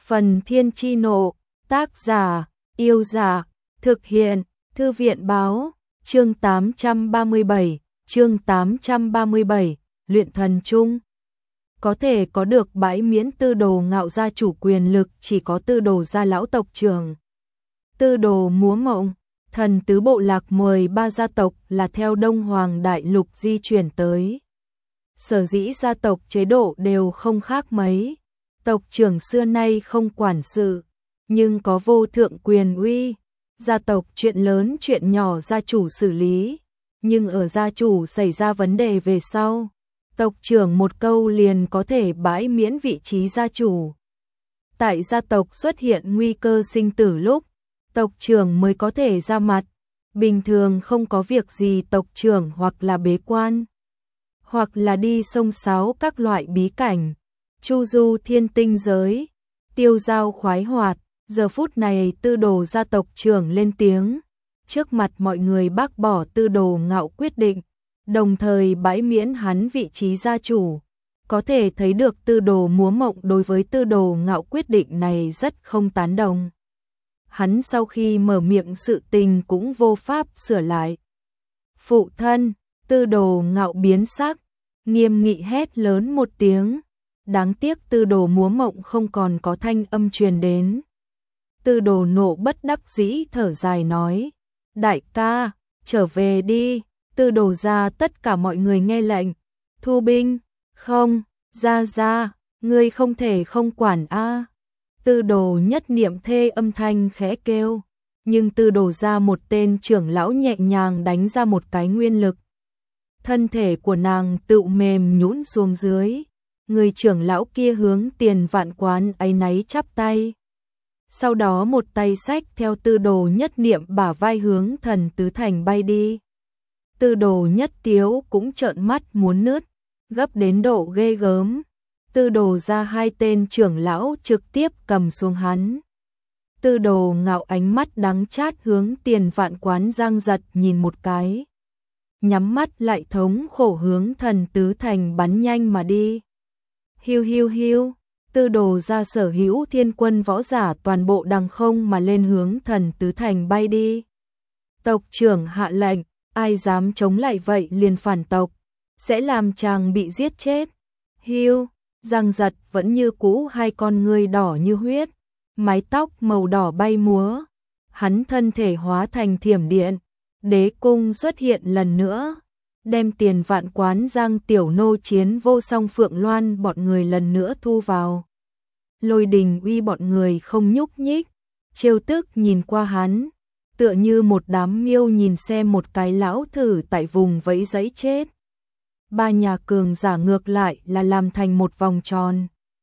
Phần Thiên Chi Nộ, tác giả, Yêu Dạ, thực hiện, Thư viện Báo, chương 837, luyện thần chung. Có thể có được bãi miễn Tư Đồ Ngạo gia chủ quyền lực chỉ có Tư Đồ gia lão tộc trưởng. Tư Đồ Múa Mộng, thần tứ bộ lạc 13 gia tộc là theo Đông Hoàng Đại Lục di chuyển tới. Sở dĩ gia tộc chế độ đều không khác mấy. Tộc trưởng xưa nay không quản sự, nhưng có vô thượng quyền uy. Gia tộc chuyện lớn chuyện nhỏ gia chủ xử lý, nhưng ở gia chủ xảy ra vấn đề về sau, tộc trưởng một câu liền có thể bãi miễn vị trí gia chủ. Tại gia tộc xuất hiện nguy cơ sinh tử lúc, tộc trưởng mới có thể ra mặt. Bình thường không có việc gì tộc trưởng hoặc là bế quan, hoặc là đi sông sáo các loại bí cảnh, chu du thiên tinh giới, tiêu dao khoái hoạt. Giờ phút này Tư Đồ gia tộc trưởng lên tiếng, trước mặt mọi người bác bỏ Tư Đồ Ngạo quyết định, đồng thời bãi miễn hắn vị trí gia chủ. Có thể thấy được Tư Đồ Múa Mộng đối với Tư Đồ Ngạo quyết định này rất không tán đồng. Hắn sau khi mở miệng sự tình cũng vô pháp sửa lại. Phụ thân, Tư Đồ Ngạo biến sắc, nghiêm nghị hét lớn một tiếng. Đáng tiếc Tư Đồ Múa Mộng không còn có thanh âm truyền đến. Tư Đồ Nộ bất đắc dĩ thở dài nói, đại ca, trở về đi. Tư Đồ gia tất cả mọi người nghe lệnh, thu binh. Không, ra, ngươi không thể không quản a. Tư Đồ Nhất Niệm thê âm thanh khẽ kêu, nhưng Tư Đồ gia một tên trưởng lão nhẹ nhàng đánh ra một cái nguyên lực. Thân thể của nàng tự mềm nhũn xuống dưới, người trưởng lão kia hướng Tiền Vạn Quán áy náy chắp tay. Sau đó một tay xách theo Tư Đồ Nhất Niệm bả vai hướng Thần Tứ Thành bay đi. Tư Đồ Nhất Tiếu cũng trợn mắt muốn nứt, gấp đến độ ghê gớm. Tư Đồ ra hai tên trưởng lão trực tiếp cầm xuống hắn. Tư Đồ Ngạo ánh mắt đắng chát hướng Tiền Vạn Quán giang giật nhìn một cái, nhắm mắt lại thống khổ hướng Thần Tứ Thành bắn nhanh mà đi. Hiu. Tư Đồ ra sở hữu thiên quân võ giả toàn bộ đằng không mà lên hướng Thần Tứ Thành bay đi. Tộc trưởng hạ lệnh, ai dám chống lại vậy liền phản tộc, sẽ làm chàng bị giết chết. Hiu, giang giật vẫn như cũ hai con ngươi đỏ như huyết, mái tóc màu đỏ bay múa. Hắn thân thể hóa thành thiểm điện, đế cung xuất hiện lần nữa, đem Tiền Vạn Quán Giang Tiểu Nô Chiến Vô Song Phượng Loan bọn người lần nữa thu vào. Lôi Đình Uy bọn người không nhúc nhích, trêu tức nhìn qua hắn, tựa như một đám miêu nhìn xem một cái lão thử tại vùng vẫy giấy chết. Ba nhà cường giả ngược lại là làm thành một vòng tròn,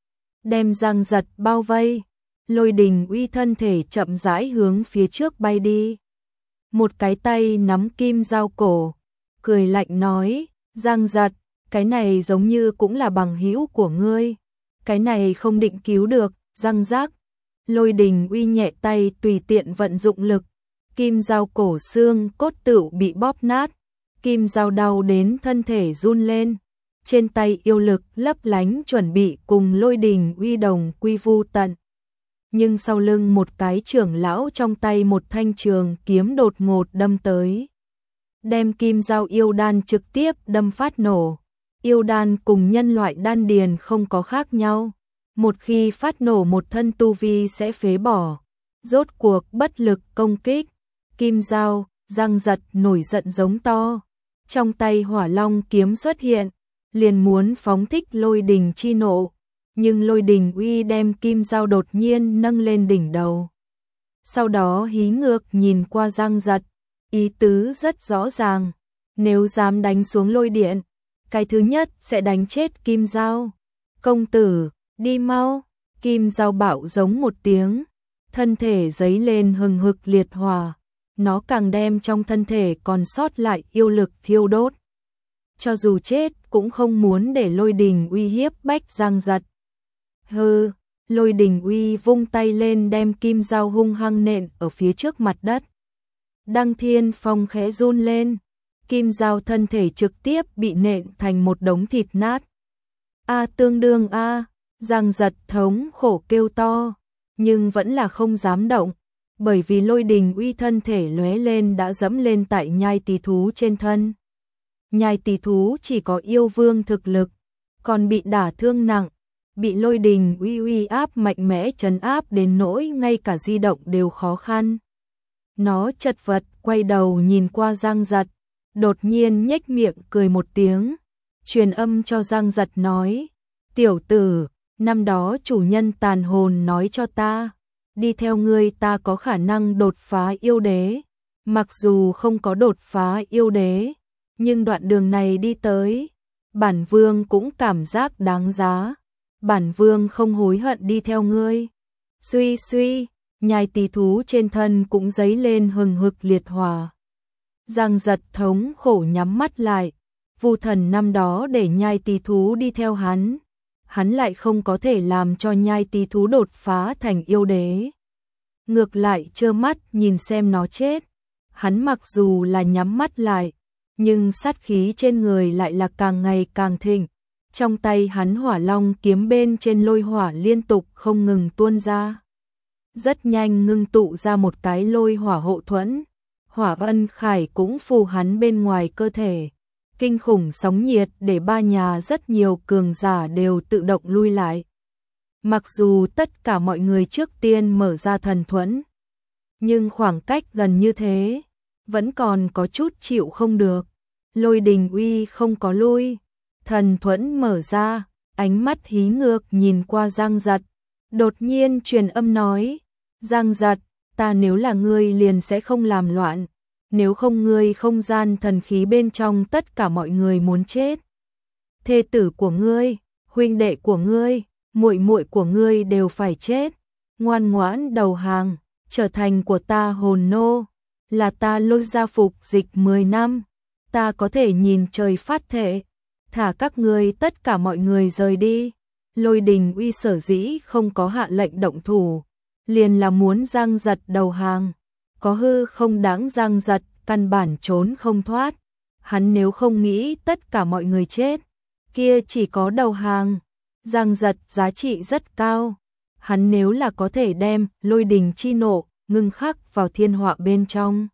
đem Giang Giật bao vây. Lôi Đình Uy thân thể chậm rãi hướng phía trước bay đi, một cái tay nắm kim dao cổ, cười lạnh nói, Giang Giật, cái này giống như cũng là bằng hữu của ngươi, cái này không định cứu được. Răng rác. Lôi Đình Uy nhẹ tay tùy tiện vận dụng lực, kim dao cổ xương cốt tựu bị bóp nát, kim dao đau đến thân thể run lên, trên tay yêu lực lấp lánh chuẩn bị cùng Lôi Đình Uy đồng quy vu tận. Nhưng sau lưng một cái trưởng lão trong tay một thanh trường kiếm đột ngột đâm tới, đem kim dao yêu đan trực tiếp đâm phát nổ. Yêu đan cùng nhân loại đan điền không có khác nhau, một khi phát nổ một thân tu vi sẽ phế bỏ. Rốt cuộc bất lực công kích, kim dao. Giang Giật nổi giận giống to, trong tay Hỏa Long kiếm xuất hiện, liền muốn phóng thích Lôi Đình chi nộ, nhưng Lôi Đình Uy đem kim dao đột nhiên nâng lên đỉnh đầu. Sau đó hí ngược nhìn qua Giang Giật, ý tứ rất rõ ràng, nếu dám đánh xuống lôi điện, cái thứ nhất sẽ đánh chết kim dao. Công tử, đi mau. Kim dao bạo giống một tiếng, thân thể giấy lên hừng hực liệt hỏa, nó càng đem trong thân thể còn sót lại yêu lực thiêu đốt. Cho dù chết cũng không muốn để Lôi Đình Uy hiếp bách Giang Giật. Hừ. Lôi Đình Uy vung tay lên đem kim dao hung hăng nện ở phía trước mặt đất. Đăng Thiên Phong khẽ run lên, kim dao thân thể trực tiếp bị nện thành một đống thịt nát. A tương đương a. Giang Giật thống khổ kêu to, nhưng vẫn là không dám động, bởi vì Lôi Đình Uy thân thể lóe lên đã dẫm lên tại nhai tỳ thú trên thân. Nhai tỳ thú chỉ có yêu vương thực lực, còn bị đả thương nặng, bị Lôi Đình uy áp mạnh mẽ trấn áp đến nỗi ngay cả di động đều khó khăn. Nó chật vật quay đầu nhìn qua Giang Giật, đột nhiên nhếch miệng cười một tiếng, truyền âm cho Giang Giật nói: "Tiểu tử, năm đó chủ nhân tàn hồn nói cho ta, đi theo ngươi ta có khả năng đột phá yêu đế. Mặc dù không có đột phá yêu đế, nhưng đoạn đường này đi tới, bản vương cũng cảm giác đáng giá. Bản vương không hối hận đi theo ngươi." Suy suy, nhai tỳ thú trên thân cũng dấy lên hừng hực liệt hỏa. Giang Giật thống khổ nhắm mắt lại, Vu Thần năm đó để nhai tỳ thú đi theo hắn lại không có thể làm cho nhai tỳ thú đột phá thành yêu đế. Ngược lại trơ mắt nhìn xem nó chết. Hắn mặc dù là nhắm mắt lại, nhưng sát khí trên người lại là càng ngày càng thịnh. Trong tay hắn hỏa long kiếm bên trên lôi hỏa liên tục không ngừng tuôn ra. Rất nhanh ngưng tụ ra một cái lôi hỏa hộ thuẫn. Hỏa Vân Khải cũng phù hắn bên ngoài cơ thể. Kinh khủng sóng nhiệt để ba nhà rất nhiều cường giả đều tự động lui lại. Mặc dù tất cả mọi người trước tiên mở ra thần thuẫn, nhưng khoảng cách gần như thế, vẫn còn có chút chịu không được. Lôi Đình Uy không có lui, thần thuẫn mở ra, ánh mắt hí ngược nhìn qua Giang Giật, đột nhiên truyền âm nói: "Giang Giật, ta nếu là ngươi liền sẽ không làm loạn, nếu không ngươi không gian thần khí bên trong tất cả mọi người muốn chết. Thê tử của ngươi, huynh đệ của ngươi, muội muội của ngươi đều phải chết. Ngoan ngoãn đầu hàng, trở thành của ta hồn nô, là ta Lôi gia phục dịch 10 năm, ta có thể nhìn trời phát thệ, thả các ngươi tất cả mọi người rời đi." Lôi Đình Uy sở dĩ không có hạ lệnh động thủ, liền là muốn Giang Giật đầu hàng. Có hư không đáng Giang Giật căn bản trốn không thoát. Hắn nếu không nghĩ tất cả mọi người chết, kia chỉ có đầu hàng. Giang Giật giá trị rất cao. Hắn nếu là có thể đem lôi đình chi nộ ngưng khắc vào thiên họa bên trong,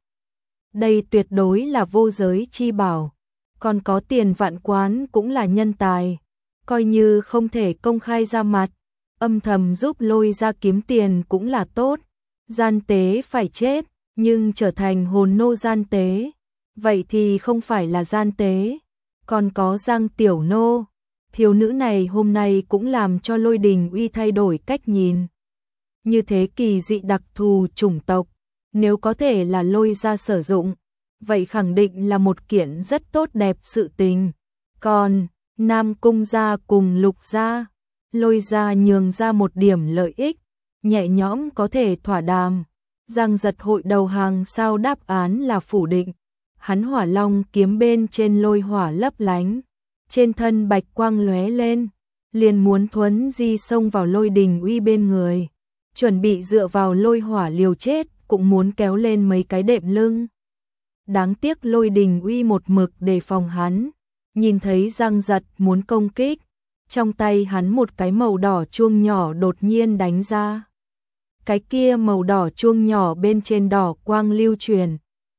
đây tuyệt đối là vô giới chi bảo. Còn có Tiền Vạn Quán cũng là nhân tài, coi như không thể công khai ra mặt, âm thầm giúp Lôi gia kiếm tiền cũng là tốt. Gian tế phải chết, nhưng trở thành hồn nô gian tế, vậy thì không phải là gian tế. Còn có Giang Tiểu Nô, thiếu nữ này hôm nay cũng làm cho Lôi Đình Uy thay đổi cách nhìn. Như thế kỳ dị đặc thù chủng tộc, nếu có thể là Lôi gia sử dụng, vậy khẳng định là một kiện rất tốt đẹp sự tình. Còn Nam Cung gia cùng Lục gia, Lôi gia nhường ra một điểm lợi ích, nhẹ nhõm có thể thỏa đàm. Giang Giật hội đầu hàng sao? Đáp án là phủ định. Hắn hỏa long kiếm bên trên lôi hỏa lấp lánh, trên thân bạch quang lóe lên, liền muốn thuấn di xông vào Lôi Đình Uy bên người, chuẩn bị dựa vào lôi hỏa liều chết, cũng muốn kéo lên mấy cái đệm lưng. Đáng tiếc Lôi Đình Uy một mực đề phòng hắn, nhìn thấy Giang Giật muốn công kích, trong tay hắn một cái màu đỏ chuông nhỏ đột nhiên đánh ra. Cái kia màu đỏ chuông nhỏ bên trên đỏ quang lưu truyền,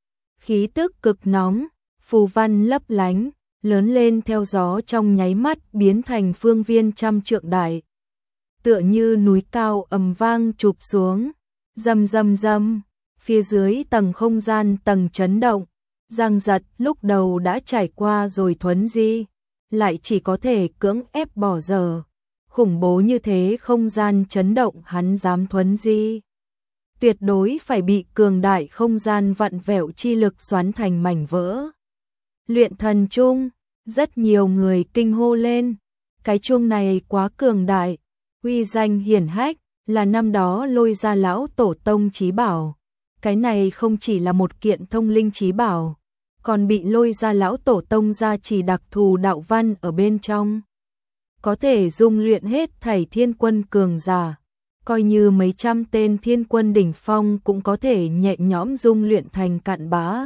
khí tức cực nóng, phù văn lấp lánh, lớn lên theo gió trong nháy mắt biến thành phương viên trăm trượng đại. Tựa như núi cao ầm vang chụp xuống, rầm rầm rầm, phía dưới tầng không gian tầng chấn động. Giang Giật lúc đầu đã trải qua rồi thuấn di, lại chỉ có thể cưỡng ép bỏ dở. Khủng bố như thế không gian chấn động hắn dám thuấn di, tuyệt đối phải bị cường đại không gian vặn vẹo chi lực xoắn thành mảnh vỡ. Luyện thần chung, rất nhiều người kinh hô lên, cái chuông này quá cường đại, uy danh hiển hách, là năm đó Lôi gia lão tổ tông chí bảo. Cái này không chỉ là một kiện thông linh chí bảo, còn bị Lôi gia lão tổ tông gia chỉ đặc thù đạo văn ở bên trong, có thể dung luyện hết thảy thiên quân cường giả, coi như mấy trăm tên thiên quân đỉnh phong cũng có thể nhẹ nhõm dung luyện thành cặn bã.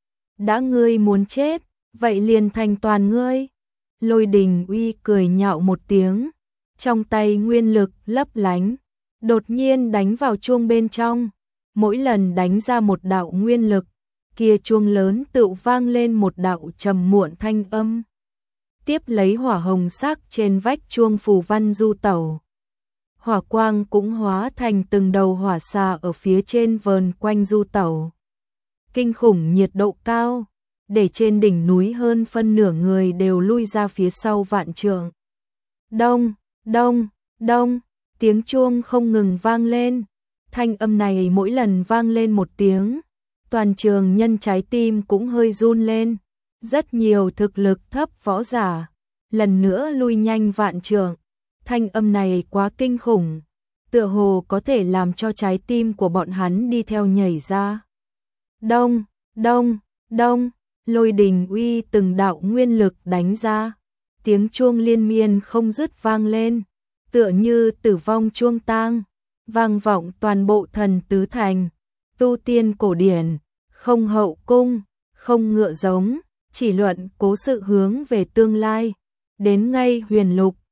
Đã ngươi muốn chết, vậy liền thành toàn ngươi. Lôi Đình Uy cười nhạo một tiếng, trong tay nguyên lực lấp lánh, đột nhiên đánh vào chuông bên trong, mỗi lần đánh ra một đạo nguyên lực, kia chuông lớn tự vang lên một đạo trầm muộn thanh âm. Tiếp lấy hỏa hồng sắc trên vách chuông phù văn du tẩu. Hỏa quang cũng hóa thành từng đầu hỏa xà ở phía trên vờn quanh du tẩu. Kinh khủng nhiệt độ cao, để trên đỉnh núi hơn phân nửa người đều lui ra phía sau vạn trượng. Đông, đông, đông, tiếng chuông không ngừng vang lên. Thanh âm này mỗi lần vang lên một tiếng, toàn trường nhân trái tim cũng hơi run lên. Rất nhiều thực lực thấp võ giả, lần nữa lui nhanh vạn trượng. Thanh âm này quá kinh khủng, tựa hồ có thể làm cho trái tim của bọn hắn đi theo nhảy ra. Đông, đông, đông, lôi đình uy từng đạo nguyên lực đánh ra. Tiếng chuông liên miên không dứt vang lên, tựa như tử vong chuông tang, vang vọng toàn bộ Thần Tứ Thành. Tu tiên cổ điển, không hậu cung, không ngựa giống, chỉ luận cố sự hướng về tương lai. Đến ngay huyền lục,